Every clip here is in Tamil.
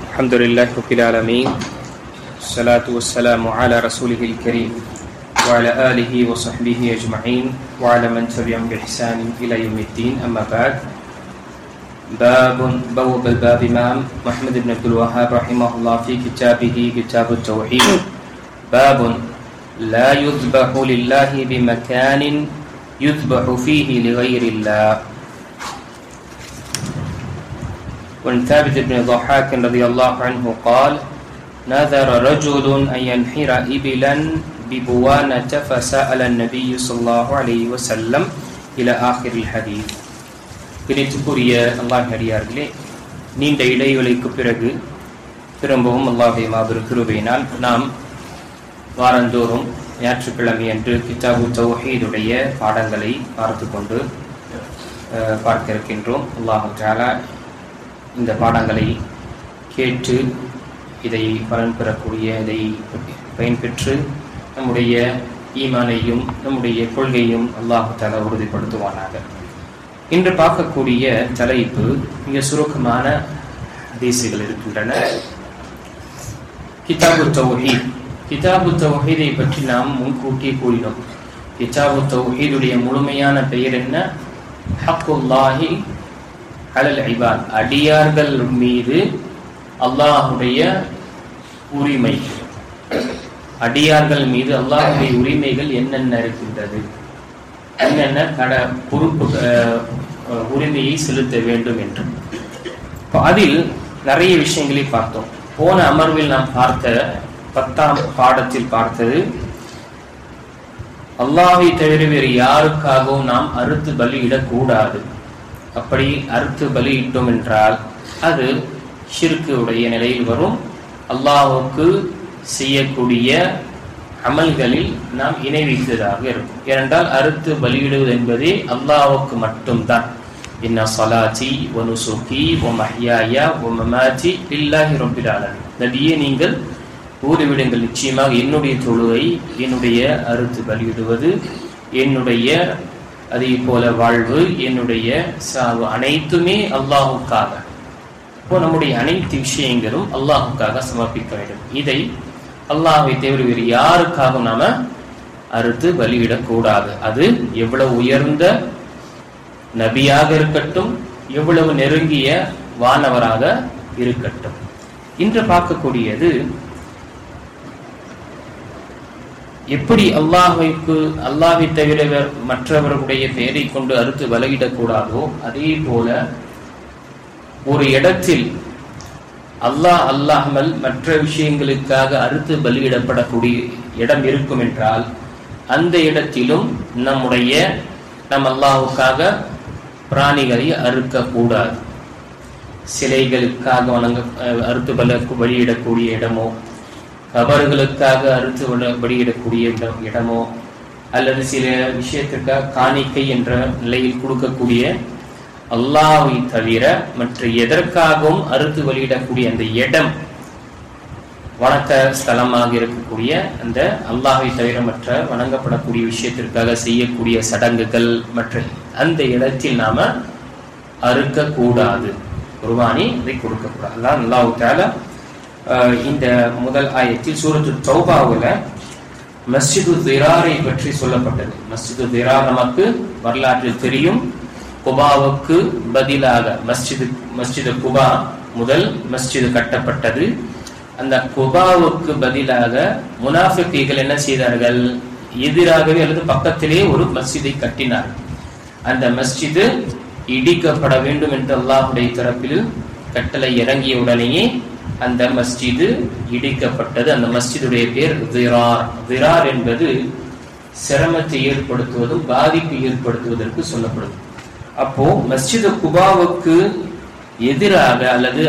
الحمد لله رب العالمين الصلاة والسلام على رسوله الكريم وعلى آله وصحبه أجمعين وعلى من تبعهم بإحسان إلى يوم الدين. أما بعد، بوب الباب إمام محمد بن عبد الوهاب رحمه الله في كتابه كتاب التوحيد باب لا يذبح لله بمكان يذبح فيه لغير الله. وعن ثابت بن ضحاك رضي الله عنه قال: نذر رجل أن ينحر إبلا ببوانة فسأل النبي صلى الله عليه وسلم إلى آخر الحديث. பிரித்துக்குரிய அல்லாஹ் அடியார்களே, நீண்ட இடைவெளிக்கு பிறகு திரும்பவும் அல்லாஹ்வுடைய மாபெரும் கிருபையினால் நாம் வாரந்தோறும் ஞாயிற்றுக்கிழமை அன்று கிதாபு தௌஹீதுடைய பாடங்களை பார்த்து கொண்டு பார்க்க இருக்கின்றோம். அல்லாஹ் தஆலா இந்த பாடங்களை கேட்டு இதை பலன் பெறக்கூடிய, இதை பயன்பெற்று நம்முடைய ஈமானையும் நம்முடைய கொள்கையும் அல்லாஹ் தஆலா உறுதிப்படுத்துவானாக. இன்று பார்க்கக்கூடிய தலைப்பு மிக சுருக்கமான ஹதீஸுகள் இருக்கின்றன. கிதாபு தௌஹீத். கிதாபு தௌஹீதை பற்றி நாம் முன்கூட்டியே கூறினோம். கிதாபு தௌஹீதுடைய முழுமையான பெயர் என்ன? ஹக்குல்லாஹி அலல் இபாத், அடியார்கள் மீது அல்லாஹுடைய உரிமை. அடியார்கள் மீது அல்லாஹுடைய உரிமைகள் என்னென்ன இருக்கின்றது, என்னென்ன பொறுப்பு உரிமையை செலுத்த வேண்டும் என்று அதில் நிறைய விஷயங்களை பார்த்தோம். போன அமர்வில் நாம் பார்த்த 10ஆம் பாடத்தில் பார்த்தது, அல்லாஹை தவிர வேறு யாருக்காகவும் நாம் அறுத்து பலியிடக்கூடாது. அப்படி அறுத்து பலியிட்டோம் என்றால் அது ஷிர்க்கு உடைய நிலையில் வரும். அல்லாஹுக்கு செய்யக்கூடிய அமல்களில் நாம் இணை வைத்ததாக இருக்கும். ஏனென்றால் அறுத்து பலியிடுவது என்பதே அல்லாஹுக்கு மட்டும்தான். இன்ன ஸலாத்தி வ நுசுகி வ மஹ்யாயா வ மமாத்தி லில்லாஹி ரப்பில் ஆலமீன். நபியே, நீங்கள் கூறிவிடுங்கள், நிச்சயமாக என்னுடைய தொழுகை, என்னுடைய அறுத்து பலியிடுவது, என்னுடைய அதே போல வாழ்வு, என்னுடைய சாவு அனைத்துமே அல்லாஹுக்காக. இப்போ நம்முடைய அனைத்து விஷயங்களும் அல்லாஹுக்காக சமர்ப்பிக்க வேண்டும். இதை அல்லாஹ்வை தவிர வேறு யாருக்காகவும் நாம அறுத்து பலியிடக்கூடாது. அது எவ்வளவு உயர்ந்த நபியாக இருக்கட்டும், எவ்வளவு நெருங்கிய வானவராக இருக்கட்டும். இன்று பார்க்கக்கூடியது எப்படி அல்லாஹ்வை தவிர மற்றவர்களுடைய பெயரை கொண்டு அறுத்து பலியிடக்கூடாதோ அதே போல ஒரு இடத்தில் அல்லாஹ் அல்லாமல் மற்ற விஷயங்களுக்காக அறுத்து பலியிடப்படக்கூடிய இடம் இருக்கும் என்றால் அந்த இடத்திலும் நம் அல்லாஹுக்காக பிராணிகளை அறுக்கக்கூடாது. சிலைகளுக்காக அறுத்து பலியிடக்கூடிய இடமோ, கபர்களுக்காக அறுத்து பலியிடக்கூடிய இடமோ, அல்லது சில விஷயத்திற்காக காணிக்கை என்ற நிலையில் கொடுக்கக்கூடிய அல்லாஹ்வை தவிர மற்ற எதற்காகவும் அறுத்து வெளியிடக்கூடிய அந்த இடம், வணக்க ஸ்தலமாக இருக்கக்கூடிய அந்த அல்லாஹ்வை தவிர மற்ற வணங்கப்படக்கூடிய விஷயத்திற்காக செய்யக்கூடிய சடங்குகள், மற்ற அந்த இடத்தில் நாம அறுக்கக்கூடாது. குர்பானி அதை கொடுக்கக்கூடாது. அல்லாஹ் தஆலா இந்த முதல் ஆயத்தில் சூரத்து தௌபாவுல மஸ்ஜிது திராரை பற்றி சொல்லப்பட்டது. மஸ்ஜிது திரார் நமக்கு வரலாற்றில் தெரியும். குபாவுக்கு பதிலாக மஸ்ஜிது குபா முதல் மஸ்ஜிது கட்டப்பட்டது. அந்த குபாவுக்கு பதிலாக முனாஃபிகீகள் என்ன செய்தார்கள்? எதிராகவே அல்லது பக்கத்திலே ஒரு மஸ்ஜிதை கட்டினார்கள். அந்த மஸ்ஜிது இடிக்கப்பட வேண்டும் என்று அல்லாஹ்வுடைய தரப்பில் கட்டளை இறங்கிய உடனேயே அந்த மஸ்ஜிது இடிக்கப்பட்டது. அந்த மஸ்ஜிதுடைய பேர் திரார். திரார் என்பது சிரமத்தை ஏற்படுத்துவதும் பாதிப்பு ஏற்படுத்துவதற்கு சொல்லப்படுது. அப்போ மஸ்ஜிது குபாவுக்கு எதிராக அல்லது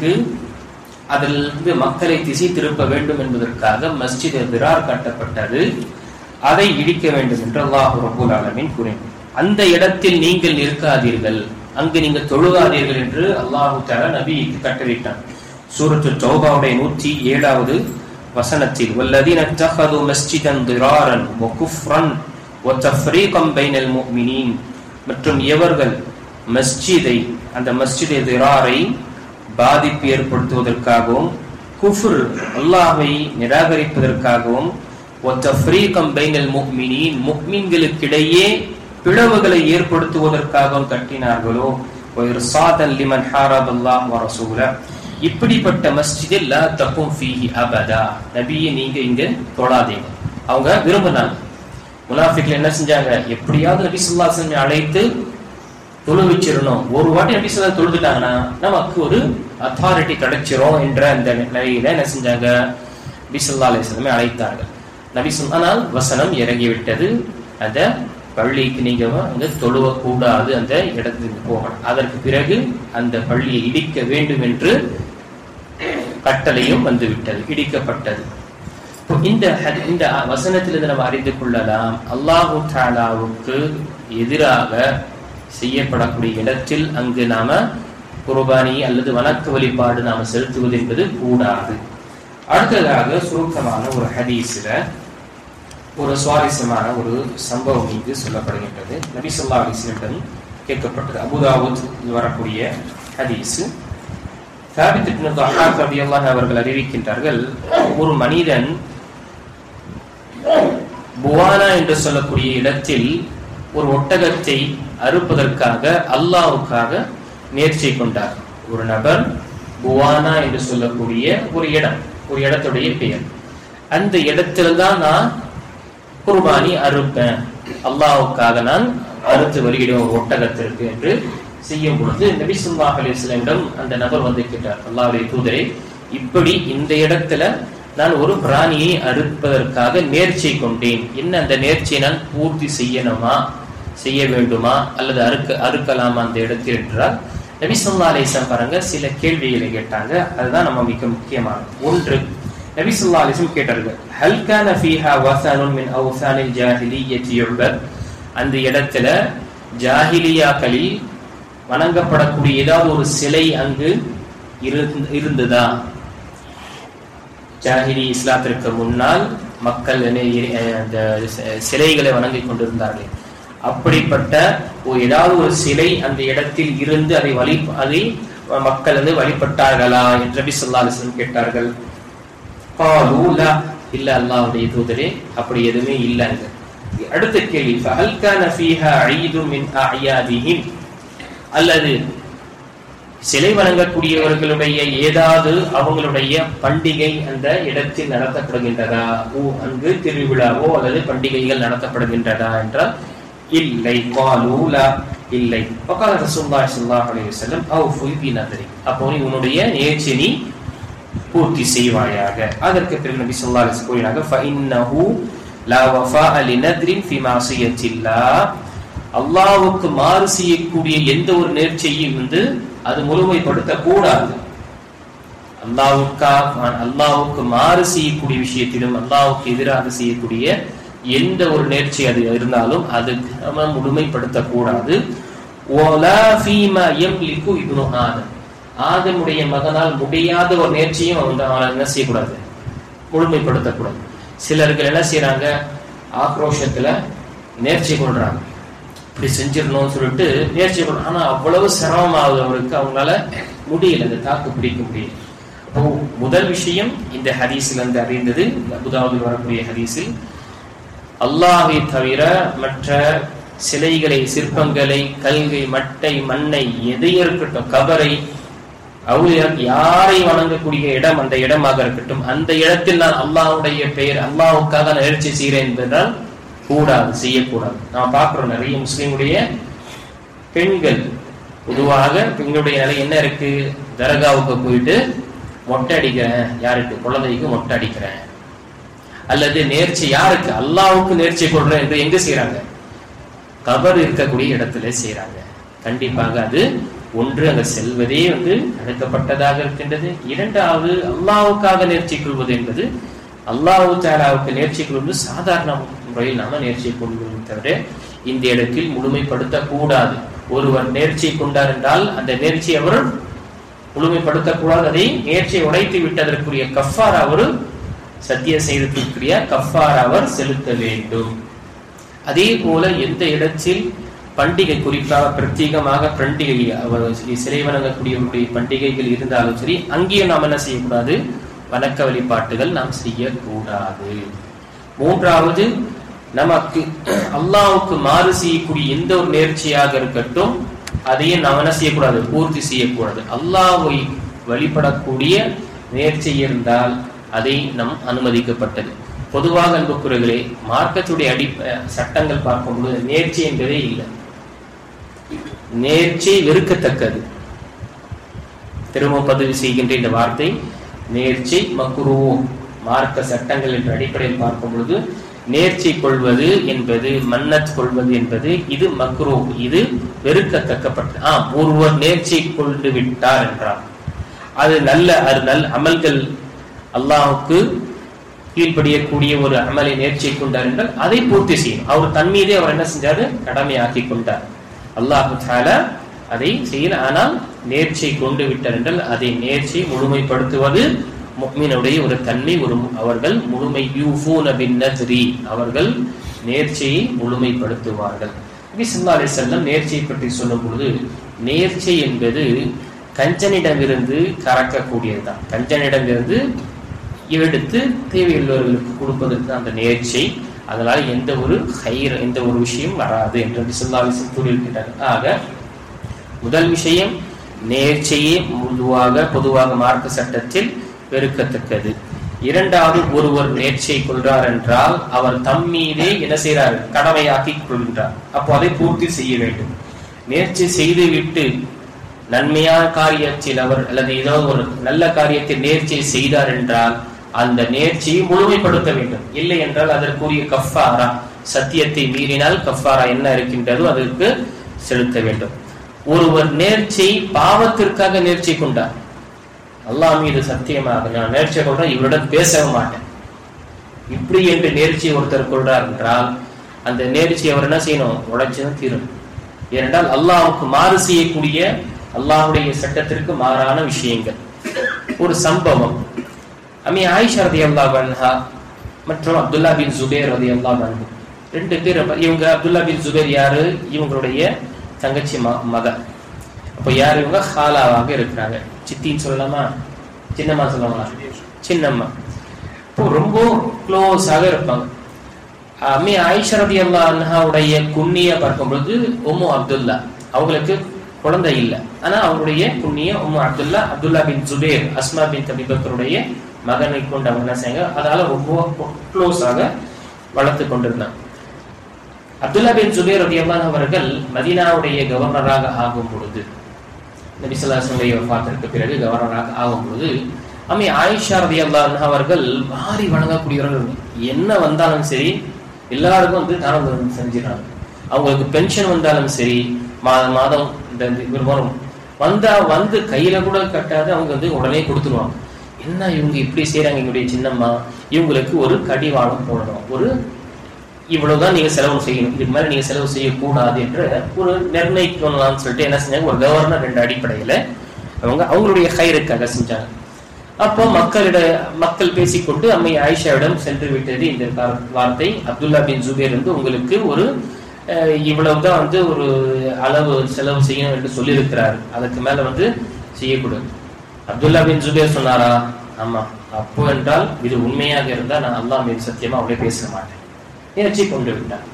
அதிலிருந்து மக்களை திசை திருப்ப வேண்டும் என்பதற்காக மஸ்ஜித் திரார் கட்டப்பட்டது. அதை இடிக்க வேண்டும் என்று அல்லாஹ் ரப்பல் ஆலமீன் கூறினார். அந்த இடத்தில் நீங்கள் நிற்காதீர்கள், அங்கு நீங்கள் தொழுகாதீர்கள் என்று அல்லாஹ் தஆலா நபிக்கு கட்டளையிட்டான். சூரத்து தௌபாவுடைய 107வது வசனத்தில், வல்லதீன தഖது மஸ்ஜிதன் திராரன் வ குஃப்ரன் வ தஃரீகன் பைனல் முஃமினீன், மற்றும் எவர்கள் அந்த மஸ்ஜிதை திராரை பாதிப்பு ஏற்படுத்துவதற்காகவும், குஃப்ர் அல்லாஹ்வை நிராகரிப்பதற்காகவும், வதஃப்ரீகம் பைனல் முஃமினீன் முஃமின்களுக்கிடையே பிளவுகளை ஏற்படுத்துவதற்காகவும் கட்டினார்களோ, வஇர்சாதன் லிமன் ஹாரபல்லாஹ் வ ரசூலஹ் இப்படிப்பட்ட மஸ்ஜிதில் லா தகும் ஃபீஹி அபதா நபியே நீங்க இங்க தொழாதீங்க. அவங்க விரும்பினாங்க. முனாஃபிக்கள் என்ன செஞ்சாங்க, எப்படியாவது நபி ஸல்லல்லாஹு அலைஹி வஸல்லம் அழைத்து தொழு வச்சிரணும். ஒரு வாட்டி நபி ஸல்லல்லாஹு தொழுதுட்டாங்கன்னா நமக்கு ஒரு அத்தாரிட்டி கிடைச்சிரும் என்ற அந்த நிலையில என்ன செஞ்சாங்க, நபி ஸல்லல்லாஹு அலைஹி வஸல்லம் அழைத்தார்கள். நபி ஆனால் வசனம் இறங்கிவிட்டது, அந்த பள்ளிக்கு நீங்க அங்க தொழுவ கூடாது, அந்த இடத்துக்கு போகணும். அதற்கு பிறகு அந்த பள்ளியை இடிக்க வேண்டும் என்று கட்டளையும் வந்துவிட்டது, இடிக்கப்பட்டது. இந்த வசனத்திலிருந்து நம்ம அறிந்து கொள்ளலாம், அல்லாஹு தஆலாவுக்கு எதிராக செய்யப்படக்கூடிய இடத்தில் அங்கு நாம குர்பானி அல்லது வணக்க வழிபாடு நாம செலுத்துவது என்பது கூடாது. அடுத்ததாக சுருக்கமான ஒரு ஹதீஸ்ல ஒரு சுவாரஸ்யமான ஒரு சம்பவம் இங்கு சொல்லப்படுகின்றது. நபி ஸல்லல்லாஹு அலைஹி வஸல்லம் கேட்கப்பட்டது. அபூதாவூத் வரக்கூடிய ஹதீஸ். சாபித் இப்னு தஹாக் ரலியல்லாஹு அவர்கள் அறிவிக்கின்றார்கள், ஒரு மனிதன் புவானா என்று சொல்லக்கூடிய இடத்தில் ஒரு ஒட்டகத்தை அறுப்பதற்காக அல்லாஹ்வுக்காக நேர்ச்சை கொண்டார். ஒரு நபர் புவானா என்று சொல்லக்கூடிய ஒரு இடம், ஒரு இடத்துடைய பெயர், அந்த இடத்தில்தான் நான் குர்பானி அறுப்பேன், அல்லாஹ்வுக்காக நான் அறுத்து வெளியிடும் ஒரு ஒட்டகத்திற்கு என்று செய்யும் பொழுது நபி ஸல்லல்லாஹு அலைஹி வஸல்லம் அந்த நபர் வந்து கேட்டார், அல்லாஹ்வுடைய தூதரே, இப்படி இந்த இடத்துல நான் ஒரு பிராணியை அறுப்பதற்காக நேர்ச்சை கொண்டேன், என்ன அந்த நேர்ச்சியை நான் பூர்த்தி செய்ய வேண்டுமா அல்லது அறுக்கலாமா அந்த இடத்தில் என்றால், நபி ஸல்லல்லாஹு அலைஹி வஸல்லம் பாருங்க சில கேள்விகளை கேட்டாங்க. அதுதான் நம்ம மிக முக்கியமானது. ஒன்று, நபி ஸல்லல்லாஹு அலைஹி வஸல்லம் கேட்டார்கள், ஹல் கான ஃபீஹா வஸனுன் மின் அவ்ஸானில் ஜாஹிலிய்யத்தி யுபத் அந்த இடத்துல ஜாஹிலியாக்களில் வணங்கப்படக்கூடிய ஏதாவது ஒரு சிலை அங்கு இருந்ததா? ஜாஹிலி இஸ்லாத்திற்கு முன்னால் மக்கள் அந்த சிலைகளை வணங்கிக் கொண்டிருந்தார்கள். அப்படிப்பட்ட ஏதாவது ஒரு சிலை அந்த இடத்தில் இருந்து அதை மக்கள் வழிபட்டார்களா என்று நபி ஸல்லல்லாஹு அலைஹி வஸல்லம் கேட்டார்கள். قالوا لا இல்ல அல்லாஹ்வுடைய தூதரே, அப்படி எதுவுமே இல்லங்க. அடுத்த கேள்வி, فهل كان فيها عيد من اعيادهم அல்லது சிலை வணங்கக்கூடியவர்களுடைய ஏதாவது அவங்களுடைய பண்டிகை அந்த இடத்தில் நடத்தப்படுகின்றதா? அங்கு திருவிழாவோ அல்லது பண்டிகைகள் நடத்தப்படுகின்றதா என்றால் இல்லை. قالوا لا இல்லை. فقال رسول الله صلى الله عليه وسلم اوفوا بنذرك அப்போ நீ உன்னுடைய நேர்ச்சியை நீ பூர்த்தி செய்வாயாக. அதற்கு பிறகு நபி ஸல்லல்லாஹு அலைஹி வஸல்லம் கூறினாங்க, فإنه لا وفاء لنذر في معصية الله அல்லாஹ்வுக்கு மாறு செய்யக்கூடிய எந்த ஒரு நேர்ச்சையும் அது முழுமைப்படுத்த கூடாது. அல்லாஹ்வுக்கு மாறு செய்யக்கூடிய விஷயத்திலும் அல்லாஹ்வுக்கு எதிராக செய்யக்கூடிய எந்த ஒரு நேர்ச்சி அது இருந்தாலும் அது நம்ம முழுமைப்படுத்த கூடாது. ولا فيما يملك ابن آدم ஆதமுடைய மகனால் முடியாத ஒரு நேர்ச்சியும் அவன் என்ன செய்யக்கூடாது, முழுமைப்படுத்தக்கூடாது. சிலர்கள் என்ன செய்யறாங்க, ஆக்ரோஷத்துல நேர்ச்சி கொள்றாங்க, இப்படி செஞ்சிடணும்னு சொல்லிட்டு நேர்ச்சி கொள்றாங்க. ஆனா அவ்வளவு சிரமமாகுது அவருக்கு, அவங்களால முடியல, அந்த தாக்கு பிடிக்க முடியல. அப்போ முதல் விஷயம் இந்த ஹதீஸில் இருந்து அறிந்தது, அபூதாவூதில் வரக்கூடிய ஹதீஸில் அல்லாஹ்வை தவிர மற்ற சிலைகளை, சிற்பங்களை, கல்கை, மட்டை, மண்ணை, எதை இருக்கட்டும், கபரை, யாரை வணங்கக்கூடிய இடம் அந்த இடமாக இருக்கட்டும், அந்த இடத்தில் நான் அல்லாஹ்வுடைய பெயர் அல்லாஹ்வுக்காக நேர்ச்சி செய்கிறேன் என்பதால் கூடாது, செய்யக்கூடாது. நான் பார்க்கிறோம் நிறைய முஸ்லிமுடைய பெண்கள், பொதுவாக பெண்களுடைய நிலை என்ன இருக்கு, தர்காவுக்கு போயிட்டு மொட்டை அடிக்கிறேன், யாருக்கு, குழந்தைக்கு மொட்டை அடிக்கிறேன், அல்லது நேர்ச்சி யாருக்கு, அல்லாஹ்வுக்கு நேர்ச்சி கொள்றேன் என்று எங்க செய்யறாங்க, கபர் இருக்கக்கூடிய இடத்துல செய்யறாங்க. கண்டிப்பாக அது ஒன்று, அங்க செல்வதே தடுக்கப்பட்டதாக இருக்கின்றது. இரண்டாவது, அல்லாஹ்வுக்காக நேர்ச்சி கொள்வது என்பது, அல்லாஹ் தஆலாவுக்கு நேர்ச்சி கொள்வது சாதாரண முறையில் நாம நேர்ச்சி கொள்வது தவிர இந்த இடத்தில் முழுமைப்படுத்த கூடாது. ஒருவர் நேர்ச்சி கொண்டார் என்றால் அந்த நேர்ச்சி அவர் முழுமைப்படுத்தக்கூடாது. அதை நேர்ச்சியை உடைத்து விட்டதற்குரிய கஃபார் அவர் சத்திய செய்ததற்குரிய கஃபார் அவர் செலுத்த வேண்டும். அதே போல எந்த இடத்தில் பண்டிகை, குறிப்பாக பிரத்யேகமாக பண்டிகை சிலை வணங்கக்கூடிய பண்டிகைகள் இருந்தாலும் சரி, அங்கேயும் நாம் என்ன செய்யக்கூடாது? வணக்க வழிபாட்டுகள் நாம் செய்யக்கூடாது. மூன்றாவது, நமக்கு அல்லாஹ்வுக்கு மாறு செய்யக்கூடிய எந்த ஒரு நேர்ச்சியாக இருக்கட்டும், அதையும் நாம் என்ன செய்யக்கூடாது? பூர்த்தி செய்யக்கூடாது. அல்லாஹ்வை வழிபடக்கூடிய நேர்ச்சி இருந்தால் அதை நம் அனுமதிக்கப்பட்டது. பொதுவாக அன்புக்குறர்களே, மார்க்கத்துடைய சட்டங்கள் பார்க்கும்போது நேர்ச்சி என்பதே இல்லை. நேர்ச்சி வெறுக்கத்தக்கது. திரும்ப பதிவு செய்கின்ற இந்த வார்த்தை நேர்ச்சி மக்ரூ, மார்க்க சட்டங்கள் என்ற அடிப்படையில் பார்க்கும் பொழுது நேர்ச்சி கொள்வது என்பது, மன்னத் கொள்வது என்பது இது மக்ரூ, இது வெறுக்கத்தக்கப்பட்டது. ஒருவர் நேர்ச்சி கொண்டு விட்டார் என்றார், அது நல்ல அமல்கள், அல்லாஹ்வுக்கு கீழ்படியக்கூடிய ஒரு அமலை நேர்ச்சி கொண்டார் என்றால் அதை பூர்த்தி செய்யும். அவர் தன் மீதே அவர் என்ன செஞ்சாரு? கடமையாக்கி கொண்டார். அல்லாஹ் தஆலா அதை செய்யல. ஆனால் நேர்ச்சி கொண்டு விட்டார் என்றால் அதை நேர்ச்சியை முழுமைப்படுத்துவது முஃமினுடைய ஒரு தன்மை. அவர்கள் முழுமை யூஃபூன பின் நத்ரி, அவர்கள் நேர்ச்சியை முழுமைப்படுத்துவார்கள். நபி ஸல்லல்லாஹு அலைஹி வஸல்லம் நேர்ச்சியை பற்றி சொல்லும் பொழுது, நேர்ச்சி என்பது கஞ்சனிடமிருந்து கறக்கக்கூடியதுதான். கஞ்சனிடமிருந்து எடுத்து தேவையுள்ளவர்களுக்கு கொடுப்பதற்கு அந்த நேர்ச்சி. அதனால எந்த ஒரு ஹைர், எந்த ஒரு விஷயம் வராது என்று நபி ஸல்லல்லாஹு அலைஹி வஸல்லம் கூறியிருக்கிறார். ஆக முதல் விஷயம், நேர்ச்சியே பொதுவாக மார்க்க சட்டத்தில் வெறுக்கத்தக்கது. இரண்டாவது, ஒருவர் நேர்ச்சியை கொள்றார் என்றால் அவர் தம் மீதே என்ன செய்யறாரு? கடமையாக்கி கொள்கின்றார். அப்போ அதை பூர்த்தி செய்ய வேண்டும். நேர்ச்சி செய்துவிட்டு நன்மையான காரியத்தில் அவர் அல்லது ஏதோ ஒரு நல்ல காரியத்தில் நேர்ச்சியை செய்தார் என்றால் அந்த நேர்ச்சியை முழுமைப்படுத்த வேண்டும். இல்லை என்றால் அதற்குரிய கஃபாரா, சத்தியத்தை மீறினால் கஃபாரா என்ன இருக்கின்றதோ அதற்கு செலுத்த வேண்டும். ஒருவர் நேர்ச்சி பாவத்திற்காக நேர்ச்சி கொண்டார், அல்லாஹ் மீது சத்தியமாக நான் நேர்ச்சி கொள்றேன், இவருடன் பேசவே மாட்டேன், இப்படி என்று நேர்ச்சி ஒருத்தர் கொள்றார் என்றால் அந்த நேர்ச்சி அவர் என்ன செய்யணும்? உடைச்சுதான் தீரும். ஏனென்றால் அல்லாஹ்வுக்கு மாறு செய்யக்கூடிய, அல்லாஹ்வுடைய சட்டத்திற்கு மாறான விஷயங்கள். ஒரு சம்பவம், அம்மி ஆயிஷா ரலியல்லாஹு அன்ஹா மற்றும் அப்துல்லா பின் ஜுபைர் ரலியல்லாஹு அன்ஹு, ரெண்டு பேர். இவங்க அப்துல்லா பின் ஜுபைர் யாரு? இவங்களுடைய தங்கச்சி மகன். அப்ப யார் இவங்க? ஹாலாவாக இருக்கிறாங்க. சித்தின்னு சொல்லலாமா, சின்னம்மா சொல்லலாமா? சின்னம்மா. இப்போ ரொம்ப க்ளோஸாக இருப்பாங்க. அம்மி ஆயிஷா ரலியல்லாஹு அன்ஹாவுடைய குன்னிய பார்க்கும்பொழுது உம்மு அப்துல்லா. அவங்களுக்கு குழந்தை இல்லை, ஆனா அவங்களுடைய குன்னிய உம்மு அப்துல்லா, அப்துல்லா பின் ஜுபைர், அஸ்மா பின் அபீ பக்கருடைய மகனை கொண்டு அவங்க என்ன செய்யுங்க, அதனால ரொம்ப க்ளோஸாக வளர்த்து கொண்டிருந்தாங்க. அப்துல்லா பின் ஜுபைர் ரலியல்லாஹு அன்ஹு அவர்கள் மதீனாவுடைய கவர்னராக ஆகும் பொழுது, நபி ஸல்லல்லாஹு அலைஹி வஸல்லம் வஃபாத்திற்கு பிறகு கவர்னராக ஆகும் பொழுது, அம்மி ஆயிஷா ரலியல்லாஹு அன்ஹா அவர்கள் வாரி வணங்கக்கூடியவர்கள். என்ன வந்தாலும் சரி எல்லாருக்கும் வந்து தானம் செஞ்சிடறாங்க. அவங்களுக்கு பென்ஷன் வந்தாலும் சரி, மாதம் இந்த வரும் வந்து கையில கூட கட்டாது, அவங்க வந்து உடனே கொடுத்துருவாங்க. என்ன இவங்க இப்படி செய்யறாங்க, எங்களுடைய சின்னம்மா, இவங்களுக்கு ஒரு கடிவாளம் போடணும், ஒரு இவ்வளவுதான் நீங்க செலவு செய்யணும், இதுக்கு மேல நீங்க செலவு செய்யக்கூடாது என்று ஒரு நிர்ணயிக்கணும்னு சொல்லிட்டு என்ன செஞ்சாங்க? ஒரு கவர்னர் என்ற அடிப்படையில அவங்களுடைய ஹைருக்காக செஞ்சாங்க. அப்போ மக்கள் பேசிக்கொண்டு அம்மை ஆயிஷாவிடம் சென்று விட்டது இந்த வார்த்தை. அப்துல்லா பின் ஜுபைர் வந்து உங்களுக்கு ஒரு இவ்வளவுதான் வந்து ஒரு அளவு செலவு செய்யணும் என்று சொல்லியிருக்கிறார், அதுக்கு மேல வந்து செய்யக்கூடாது. அப்துல்லா பின் ஜுபைர் சொன்னாரா? ஆமா. அப்போ என்றால் இது உண்மையாக இருந்தா நான் அல்லாஹ் மீது சத்தியமா அப்படியே பேச மாட்டேன். முயற்சி கொண்டு விட்டார்.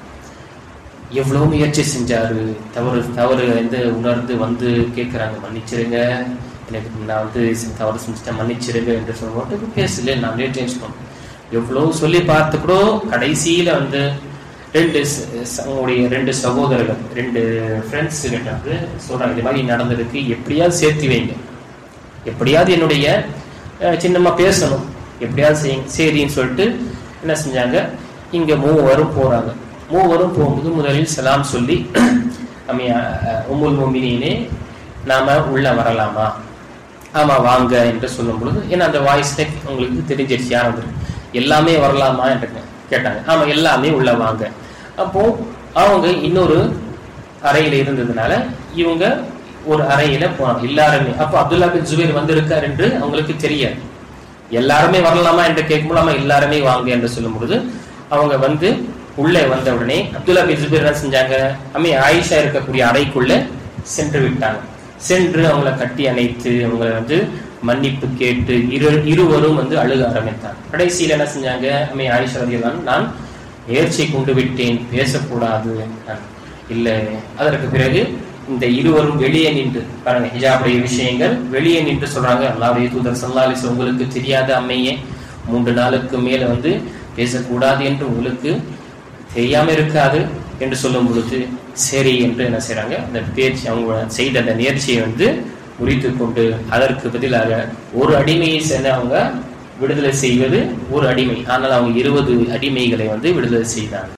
எவ்வளவு முயற்சி செஞ்சாரு, தவறு வந்து உணர்ந்து வந்து கேட்கிறாங்க, மன்னிச்சிருங்க, எனக்கு நான் வந்து தவறு செஞ்சுட்டேன், மன்னிச்சிருங்க என்று சொல்லும்போது பேசல, நான் முயற்சி பண்ணேன். எவ்வளவு சொல்லி பார்த்து கூட கடைசியில வந்து ரெண்டு சகோதரர்கள், ரெண்டு ஃப்ரெண்ட்ஸ் கிட்ட வந்து சொல்றாங்க, இந்த மாதிரி நடந்திருக்கு, எப்படியாவது சேர்த்து வைங்க, எப்படியாவது என்னுடைய சின்னம்மா பேசணும், எப்படியாவது செய்யுங்க, சரின்னு சொல்லிட்டு என்ன செஞ்சாங்க? இங்க மூவரும் போறாங்க. மூவரும் போகும்போது முதலில் சலாம் சொல்லி, உம்முல் முஃமினீனே நாம உள்ள வரலாமா? ஆமா வாங்க என்று சொல்லும் பொழுது, ஏன்னா அந்த வாய்ஸ்ல உங்களுக்கு தெரிஞ்சிருச்சு யார் வந்து எல்லாமே வரலாமா என்று கேட்டாங்க. ஆமா எல்லாமே உள்ள வாங்க. அப்போ அவங்க இன்னொரு அறையில இருந்ததுனால இவங்க ஒரு அறையில போனாங்க எல்லாருமே. அப்போ அப்துல்லா பின் ஜுபைர் வந்திருக்கார் என்று அவங்களுக்கு தெரியாது. எல்லாருமே வரலாமா என்று கேட்கும்போது எல்லாருமே வாங்க என்று சொல்லும் பொழுது அவங்க வந்து உள்ளே வந்த உடனே அப்துல்லா பின் ஜுபைர் என்ன செஞ்சாங்க, அம்மே ஆயிஷா இருக்கக்கூடிய அறைக்குள்ள சென்று விட்டாங்க. சென்று அவங்கள கட்டி அணைத்து அவங்கள மன்னிப்பு கேட்டு இருவரும் அழுக ஆரம்பித்தாங்க. கடைசியில என்ன செஞ்சாங்க, அம்மே ஆயிஷா ரலியல்லாஹு நான் முயற்சி கொண்டு விட்டேன், பேசக்கூடாது இல்லை. அதற்கு பிறகு இந்த இருவரும் வெளியே நின்று பாருங்க, ஹிஜாபுடைய விஷயங்கள் வெளியே நின்று சொல்றாங்க, அல்லாஹ்வுடைய தூதர் ஸல்லல்லாஹு அலைஹி வஸல்லம் உங்களுக்கு தெரியாத அம்மையே 3 நாளுக்கு மேல பேசக்கூடாது என்று உங்களுக்கு தெரியாம இருக்காது என்று சொல்லும் பொழுது சரி என்று என்ன செய்யறாங்க, அந்த பேச்சு அவங்க செய்த அந்த நேர்ச்சியை முறித்து கொண்டு அதற்கு பதிலாக ஒரு அடிமையை சேர்ந்து அவங்க விடுதலை செய்வது ஒரு அடிமை, ஆனால் அவங்க 20 அடிமைகளை விடுதலை செய்தாங்க.